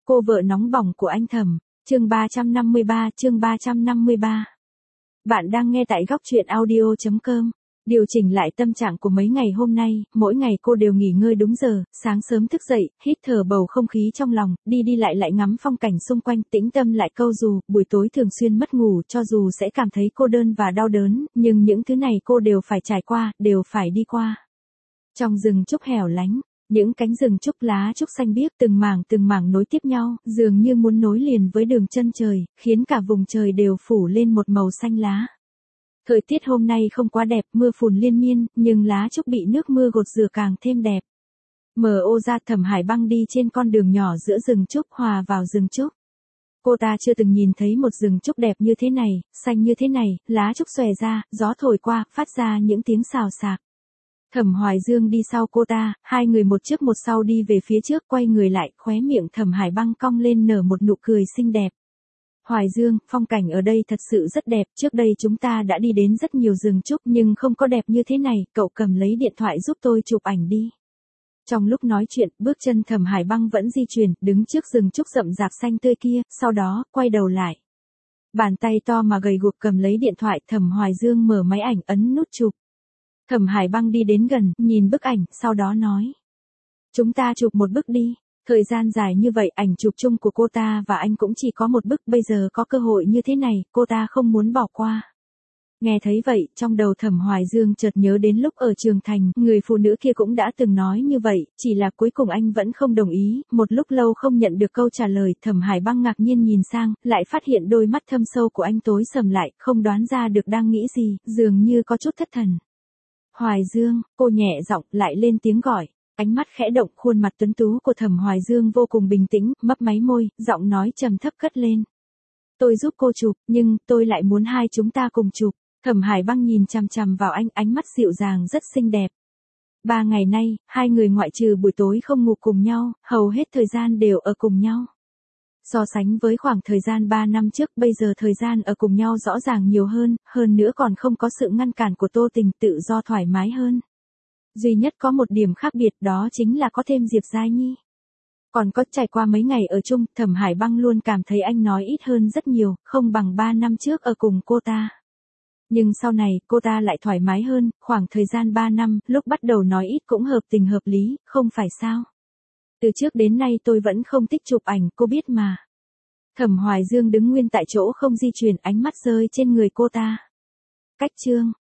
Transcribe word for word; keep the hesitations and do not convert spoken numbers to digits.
Cô vợ nóng bỏng của anh Thẩm, chương ba trăm năm mươi ba, chương ba trăm năm mươi ba. Bạn đang nghe tại góc truyện audio chấm com. Điều chỉnh lại tâm trạng của mấy ngày hôm nay, mỗi ngày cô đều nghỉ ngơi đúng giờ, sáng sớm thức dậy, hít thở bầu không khí trong lòng, đi đi lại lại ngắm phong cảnh xung quanh, tĩnh tâm lại câu dù, buổi tối thường xuyên mất ngủ cho dù sẽ cảm thấy cô đơn và đau đớn, nhưng những thứ này cô đều phải trải qua, đều phải đi qua. Trong rừng trúc hẻo lánh, những cánh rừng trúc lá trúc xanh biếc từng mảng từng mảng nối tiếp nhau, dường như muốn nối liền với đường chân trời, khiến cả vùng trời đều phủ lên một màu xanh lá. Thời tiết hôm nay không quá đẹp, mưa phùn liên miên, nhưng lá trúc bị nước mưa gột rửa càng thêm đẹp. Mở ô ra, Thẩm Hải Băng đi trên con đường nhỏ giữa rừng trúc hòa vào rừng trúc. Cô ta chưa từng nhìn thấy một rừng trúc đẹp như thế này, xanh như thế này, lá trúc xòe ra, gió thổi qua, phát ra những tiếng xào xạc. Thẩm Hoài Dương đi sau cô ta, hai người một trước một sau đi về phía trước, quay người lại, khóe miệng Thẩm Hải Băng cong lên nở một nụ cười xinh đẹp. Hoài Dương, phong cảnh ở đây thật sự rất đẹp, trước đây chúng ta đã đi đến rất nhiều rừng trúc nhưng không có đẹp như thế này, cậu cầm lấy điện thoại giúp tôi chụp ảnh đi. Trong lúc nói chuyện, bước chân Thẩm Hải Băng vẫn di chuyển, đứng trước rừng trúc rậm rạp xanh tươi kia, sau đó, quay đầu lại. Bàn tay to mà gầy guộc cầm lấy điện thoại, Thẩm Hoài Dương mở máy ảnh ấn nút chụp. Thẩm Hải Băng đi đến gần, nhìn bức ảnh, sau đó nói. Chúng ta chụp một bức đi. Thời gian dài như vậy, ảnh chụp chung của cô ta và anh cũng chỉ có một bức, bây giờ có cơ hội như thế này, cô ta không muốn bỏ qua. Nghe thấy vậy, trong đầu Thẩm Hoài Dương chợt nhớ đến lúc ở Trường Thành, người phụ nữ kia cũng đã từng nói như vậy, chỉ là cuối cùng anh vẫn không đồng ý, một lúc lâu không nhận được câu trả lời, Thẩm Hải Băng ngạc nhiên nhìn sang, lại phát hiện đôi mắt thâm sâu của anh tối sầm lại, không đoán ra được đang nghĩ gì, dường như có chút thất thần. Hoài Dương, cô nhẹ giọng, lại lên tiếng gọi. Ánh mắt khẽ động, khuôn mặt tuấn tú của Thẩm Hoài Dương vô cùng bình tĩnh, mấp máy môi, giọng nói trầm thấp cất lên. Tôi giúp cô chụp, nhưng tôi lại muốn hai chúng ta cùng chụp. Thẩm Hải Băng nhìn chằm chằm vào anh, ánh mắt dịu dàng rất xinh đẹp. Ba ngày nay, hai người ngoại trừ buổi tối không ngủ cùng nhau, hầu hết thời gian đều ở cùng nhau. So sánh với khoảng thời gian ba năm trước, bây giờ thời gian ở cùng nhau rõ ràng nhiều hơn, hơn nữa còn không có sự ngăn cản của Tô Tình, tự do thoải mái hơn. Duy nhất có một điểm khác biệt, đó chính là có thêm Diệp Giai Nhi. Còn có trải qua mấy ngày ở chung, Thẩm Hải Băng luôn cảm thấy anh nói ít hơn rất nhiều, không bằng ba năm trước ở cùng cô ta. Nhưng sau này, cô ta lại thoải mái hơn, khoảng thời gian ba năm, lúc bắt đầu nói ít cũng hợp tình hợp lý, không phải sao? Từ trước đến nay tôi vẫn không thích chụp ảnh, cô biết mà. Thẩm Hoài Dương đứng nguyên tại chỗ không di chuyển, ánh mắt rơi trên người cô ta. Cách chương,